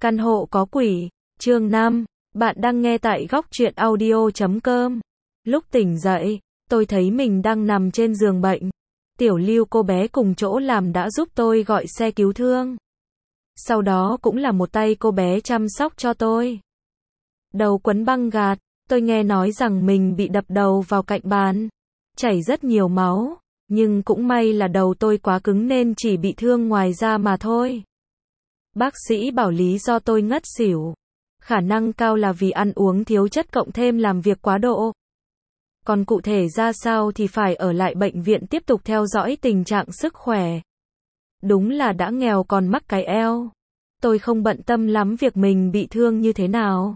Căn hộ có quỷ, chương 5, bạn đang nghe tại góc truyện audio.com. Lúc tỉnh dậy, tôi thấy mình đang nằm trên giường bệnh. Tiểu Lưu cô bé cùng chỗ làm đã giúp tôi gọi xe cứu thương. Sau đó cũng là một tay cô bé chăm sóc cho tôi. Đầu quấn băng gạc, tôi nghe nói rằng mình bị đập đầu vào cạnh bàn. Chảy rất nhiều máu, nhưng cũng may là đầu tôi quá cứng nên chỉ bị thương ngoài da mà thôi. Bác sĩ bảo lý do tôi ngất xỉu. Khả năng cao là vì ăn uống thiếu chất cộng thêm làm việc quá độ. Còn cụ thể ra sao thì phải ở lại bệnh viện tiếp tục theo dõi tình trạng sức khỏe. Đúng là đã nghèo còn mắc cái eo. Tôi không bận tâm lắm việc mình bị thương như thế nào.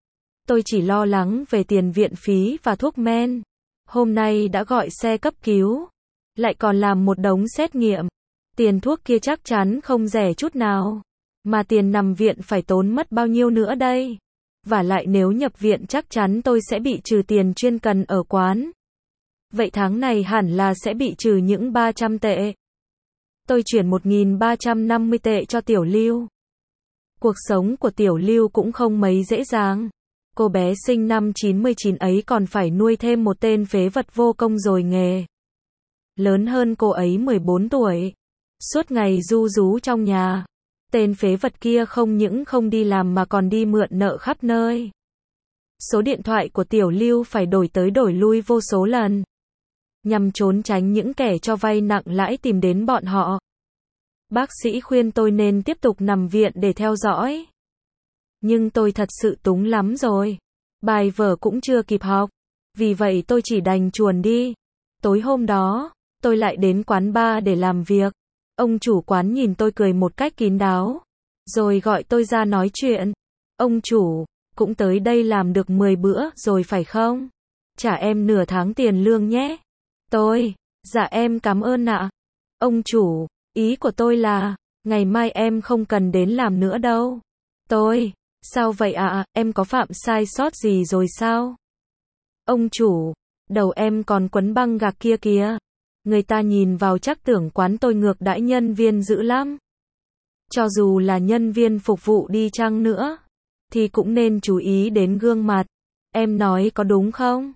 Tôi chỉ lo lắng về tiền viện phí và thuốc men. Hôm nay đã gọi xe cấp cứu. Lại còn làm một đống xét nghiệm. Tiền thuốc kia chắc chắn không rẻ chút nào. Mà tiền nằm viện phải tốn mất bao nhiêu nữa đây? Và lại nếu nhập viện chắc chắn tôi sẽ bị trừ tiền chuyên cần ở quán. Vậy tháng này hẳn là sẽ bị trừ những 300 tệ. Tôi chuyển 1.350 tệ cho Tiểu Lưu. Cuộc sống của Tiểu Lưu cũng không mấy dễ dàng. Cô bé sinh năm 99 ấy còn phải nuôi thêm một tên phế vật vô công rồi nghề. Lớn hơn cô ấy 14 tuổi. Suốt ngày ru rú trong nhà. Tên phế vật kia không những không đi làm mà còn đi mượn nợ khắp nơi. Số điện thoại của Tiểu Lưu phải đổi tới đổi lui vô số lần. Nhằm trốn tránh những kẻ cho vay nặng lãi tìm đến bọn họ. Bác sĩ khuyên tôi nên tiếp tục nằm viện để theo dõi. Nhưng tôi thật sự túng lắm rồi. Bài vở cũng chưa kịp học. Vì vậy tôi chỉ đành chuồn đi. Tối hôm đó, tôi lại đến quán bar để làm việc. Ông chủ quán nhìn tôi cười một cách kín đáo. Rồi gọi tôi ra nói chuyện. Ông chủ, cũng tới đây làm được 10 bữa rồi phải không? Trả em nửa tháng tiền lương nhé. Dạ em cảm ơn ạ. Ông chủ, ý của tôi là, ngày mai em không cần đến làm nữa đâu. Sao vậy ạ, em có phạm sai sót gì rồi sao? Ông chủ, đầu em còn quấn băng gạc kia kìa. Người ta nhìn vào chắc tưởng quán tôi ngược đãi nhân viên dữ lắm. Cho dù là nhân viên phục vụ đi chăng nữa, thì cũng nên chú ý đến gương mặt. Em nói có đúng không?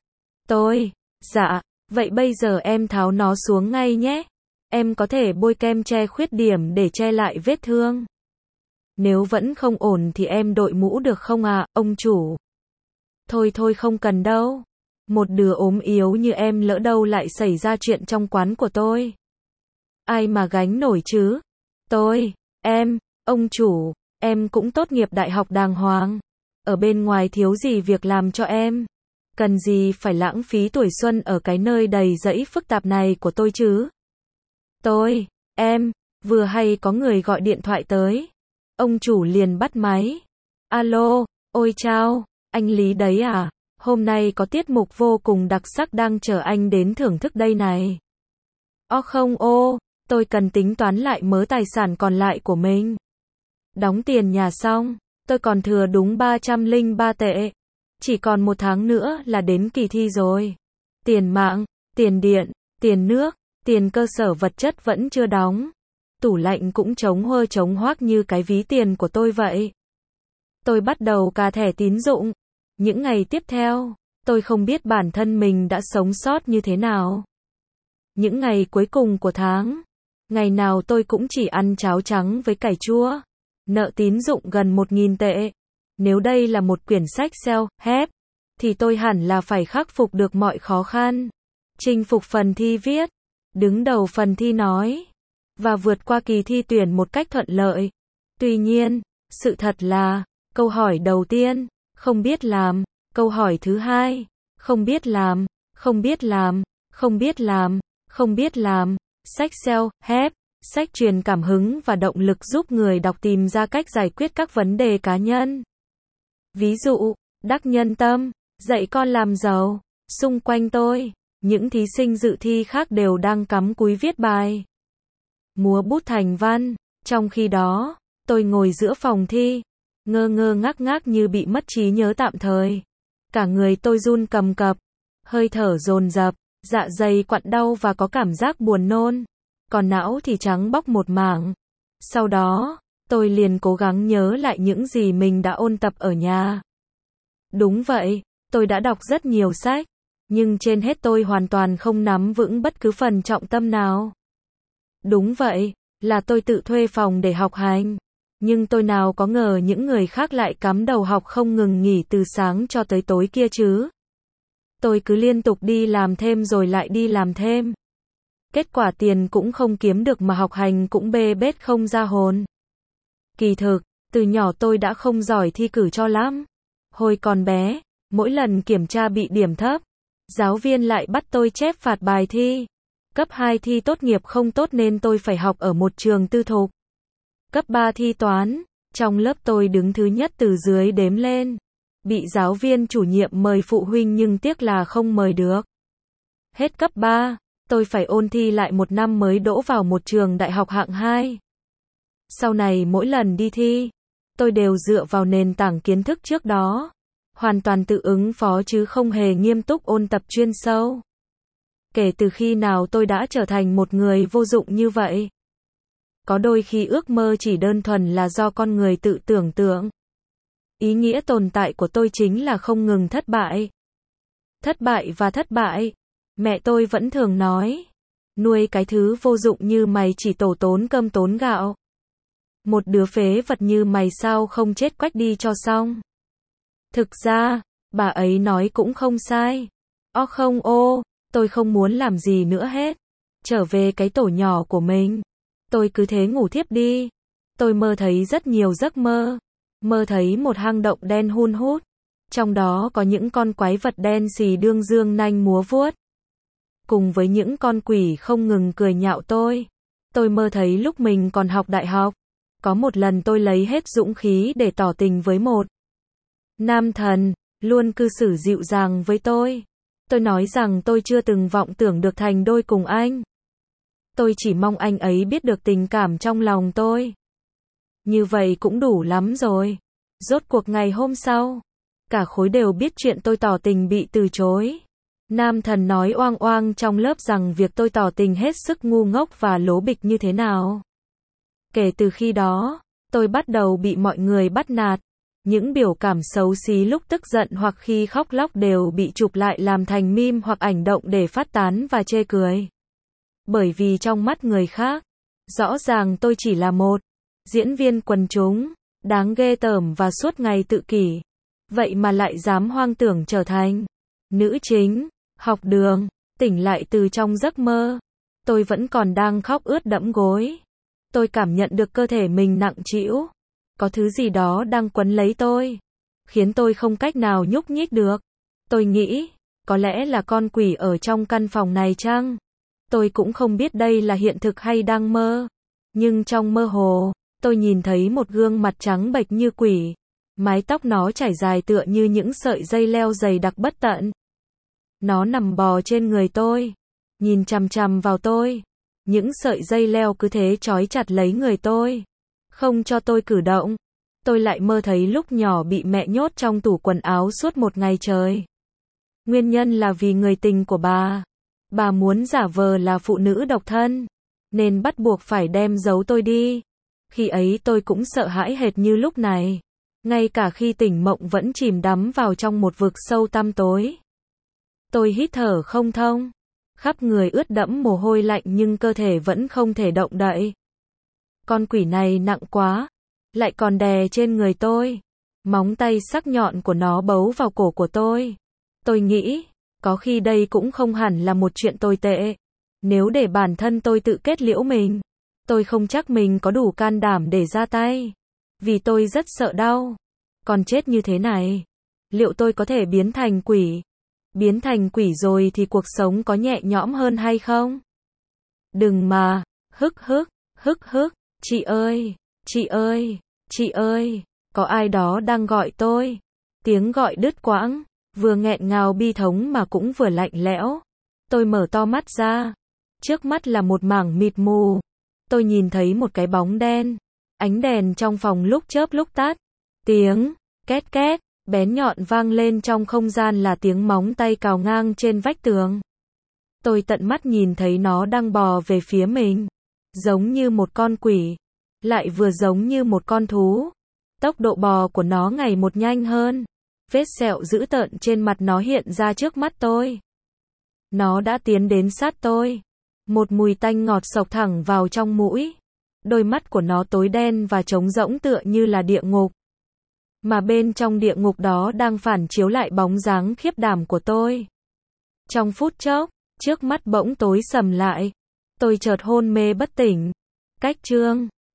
Dạ, vậy bây giờ em tháo nó xuống ngay nhé. Em có thể bôi kem che khuyết điểm để che lại vết thương. Nếu vẫn không ổn thì em đội mũ được không ạ, ông chủ? Thôi không cần đâu. Một đứa ốm yếu như em lỡ đâu lại xảy ra chuyện trong quán của tôi. Ai mà gánh nổi chứ? Ông chủ, em cũng tốt nghiệp đại học đàng hoàng. Ở bên ngoài thiếu gì việc làm cho em. Cần gì phải lãng phí tuổi xuân ở cái nơi đầy rẫy phức tạp này của tôi chứ? Vừa hay có người gọi điện thoại tới. Ông chủ liền bắt máy. Alo, ôi chao, anh Lý đấy à? Hôm nay có tiết mục vô cùng đặc sắc đang chờ anh đến thưởng thức đây này. Không tôi cần tính toán lại mớ tài sản còn lại của mình. Đóng tiền nhà xong, tôi còn thừa đúng 303 tệ. Chỉ còn một tháng nữa là đến kỳ thi rồi. Tiền mạng, tiền điện, tiền nước, tiền cơ sở vật chất vẫn chưa đóng. Tủ lạnh cũng trống huơ trống hoác như cái ví tiền của tôi vậy. Tôi bắt đầu cà thẻ tín dụng. Những ngày tiếp theo, tôi không biết bản thân mình đã sống sót như thế nào. Những ngày cuối cùng của tháng, ngày nào tôi cũng chỉ ăn cháo trắng với cải chua. Nợ tín dụng gần 1.000 tệ. Nếu đây là một quyển sách self-help, thì tôi hẳn là phải khắc phục được mọi khó khăn. Chinh phục phần thi viết, đứng đầu phần thi nói, và vượt qua kỳ thi tuyển một cách thuận lợi. Tuy nhiên, sự thật là, câu hỏi đầu tiên, không biết làm. Câu hỏi thứ hai, không biết làm. Sách self-help, sách truyền cảm hứng và động lực giúp người đọc tìm ra cách giải quyết các vấn đề cá nhân. Ví dụ, đắc nhân tâm, dạy con làm giàu. Xung quanh tôi, những thí sinh dự thi khác đều đang cắm cúi viết bài. Múa bút thành văn. Trong khi đó, tôi ngồi giữa phòng thi, ngơ ngác như bị mất trí nhớ tạm thời. Cả người tôi run cầm cập, hơi thở dồn dập, dạ dày quặn đau và có cảm giác buồn nôn. Còn não thì trắng bóc một mảng. Sau đó, tôi liền cố gắng nhớ lại những gì mình đã ôn tập ở nhà. Đúng vậy, tôi đã đọc rất nhiều sách, nhưng trên hết tôi hoàn toàn không nắm vững bất cứ phần trọng tâm nào. Đúng vậy, là tôi tự thuê phòng để học hành. Nhưng tôi nào có ngờ những người khác lại cắm đầu học không ngừng nghỉ từ sáng cho tới tối kia chứ. Tôi cứ liên tục đi làm thêm rồi lại đi làm thêm. Kết quả tiền cũng không kiếm được mà học hành cũng bê bết không ra hồn. Kỳ thực, từ nhỏ tôi đã không giỏi thi cử cho lắm. Hồi còn bé, mỗi lần kiểm tra bị điểm thấp, giáo viên lại bắt tôi chép phạt bài thi. Cấp 2 thi tốt nghiệp không tốt nên tôi phải học ở một trường tư thục. Cấp 3 thi toán, trong lớp tôi đứng thứ nhất từ dưới đếm lên. Bị giáo viên chủ nhiệm mời phụ huynh nhưng tiếc là không mời được. Hết cấp 3, tôi phải ôn thi lại một năm mới đỗ vào một trường đại học hạng 2. Sau này mỗi lần đi thi, tôi đều dựa vào nền tảng kiến thức trước đó. Hoàn toàn tự ứng phó chứ không hề nghiêm túc ôn tập chuyên sâu. Kể từ khi nào tôi đã trở thành một người vô dụng như vậy? Có đôi khi ước mơ chỉ đơn thuần là do con người tự tưởng tượng. Ý nghĩa tồn tại của tôi chính là không ngừng thất bại. Thất bại và thất bại. Mẹ tôi vẫn thường nói, nuôi cái thứ vô dụng như mày chỉ tổ tốn cơm tốn gạo. Một đứa phế vật như mày sao không chết quách đi cho xong. Thực ra, bà ấy nói cũng không sai. Không tôi không muốn làm gì nữa hết. Trở về cái tổ nhỏ của mình. Tôi cứ thế ngủ thiếp đi. Tôi mơ thấy rất nhiều giấc mơ. Mơ thấy một hang động đen hun hút. Trong đó có những con quái vật đen xì đương dương nanh múa vuốt. Cùng với những con quỷ không ngừng cười nhạo tôi. Tôi mơ thấy lúc mình còn học đại học. Có một lần tôi lấy hết dũng khí để tỏ tình với một nam thần, luôn cư xử dịu dàng với tôi. Tôi nói rằng tôi chưa từng vọng tưởng được thành đôi cùng anh. Tôi chỉ mong anh ấy biết được tình cảm trong lòng tôi. Như vậy cũng đủ lắm rồi. Rốt cuộc ngày hôm sau, cả khối đều biết chuyện tôi tỏ tình bị từ chối. Nam thần nói oang oang trong lớp rằng việc tôi tỏ tình hết sức ngu ngốc và lố bịch như thế nào. Kể từ khi đó, tôi bắt đầu bị mọi người bắt nạt. Những biểu cảm xấu xí lúc tức giận hoặc khi khóc lóc đều bị chụp lại làm thành meme hoặc ảnh động để phát tán và chê cười. Bởi vì trong mắt người khác, rõ ràng tôi chỉ là một diễn viên quần chúng, đáng ghê tởm và suốt ngày tự kỷ. Vậy mà lại dám hoang tưởng trở thành nữ chính, học đường, tỉnh lại từ trong giấc mơ. Tôi vẫn còn đang khóc ướt đẫm gối. Tôi cảm nhận được cơ thể mình nặng trĩu. Có thứ gì đó đang quấn lấy tôi, khiến tôi không cách nào nhúc nhích được. Tôi nghĩ, có lẽ là con quỷ ở trong căn phòng này chăng? Tôi cũng không biết đây là hiện thực hay đang mơ. Nhưng trong mơ hồ, tôi nhìn thấy một gương mặt trắng bệch như quỷ. Mái tóc nó trải dài tựa như những sợi dây leo dày đặc bất tận. Nó nằm bò trên người tôi, nhìn chằm chằm vào tôi. Những sợi dây leo cứ thế trói chặt lấy người tôi, không cho tôi cử động. Tôi lại mơ thấy lúc nhỏ bị mẹ nhốt trong tủ quần áo suốt một ngày trời. Nguyên nhân là vì người tình của bà. Bà muốn giả vờ là phụ nữ độc thân, nên bắt buộc phải đem giấu tôi đi. Khi ấy tôi cũng sợ hãi hệt như lúc này. Ngay cả khi tỉnh mộng vẫn chìm đắm vào trong một vực sâu tăm tối. Tôi hít thở không thông. Khắp người ướt đẫm mồ hôi lạnh nhưng cơ thể vẫn không thể động đậy. Con quỷ này nặng quá, lại còn đè trên người tôi. Móng tay sắc nhọn của nó bấu vào cổ của tôi. Tôi nghĩ, có khi đây cũng không hẳn là một chuyện tồi tệ. Nếu để bản thân tôi tự kết liễu mình, tôi không chắc mình có đủ can đảm để ra tay. Vì tôi rất sợ đau. Còn chết như thế này, liệu tôi có thể biến thành quỷ? Biến thành quỷ rồi thì cuộc sống có nhẹ nhõm hơn hay không? Đừng mà, hức hức, chị ơi, chị ơi, chị ơi, có ai đó đang gọi tôi. Tiếng gọi đứt quãng, vừa nghẹn ngào bi thống mà cũng vừa lạnh lẽo. Tôi mở to mắt ra, trước mắt là một mảng mịt mù. Tôi nhìn thấy một cái bóng đen, ánh đèn trong phòng lúc chớp lúc tắt. Tiếng két két bén nhọn vang lên trong không gian là tiếng móng tay cào ngang trên vách tường. Tôi tận mắt nhìn thấy nó đang bò về phía mình, giống như một con quỷ. lại vừa giống như một con thú. Tốc độ bò của nó ngày một nhanh hơn. Vết sẹo dữ tợn trên mặt nó hiện ra trước mắt tôi. Nó đã tiến đến sát tôi. Một mùi tanh ngọt xộc thẳng vào trong mũi. Đôi mắt của nó tối đen và trống rỗng tựa như là địa ngục. Mà bên trong địa ngục đó đang phản chiếu lại bóng dáng khiếp đảm của tôi. Trong phút chốc, trước mắt bỗng tối sầm lại. Tôi chợt hôn mê bất tỉnh. Cách chương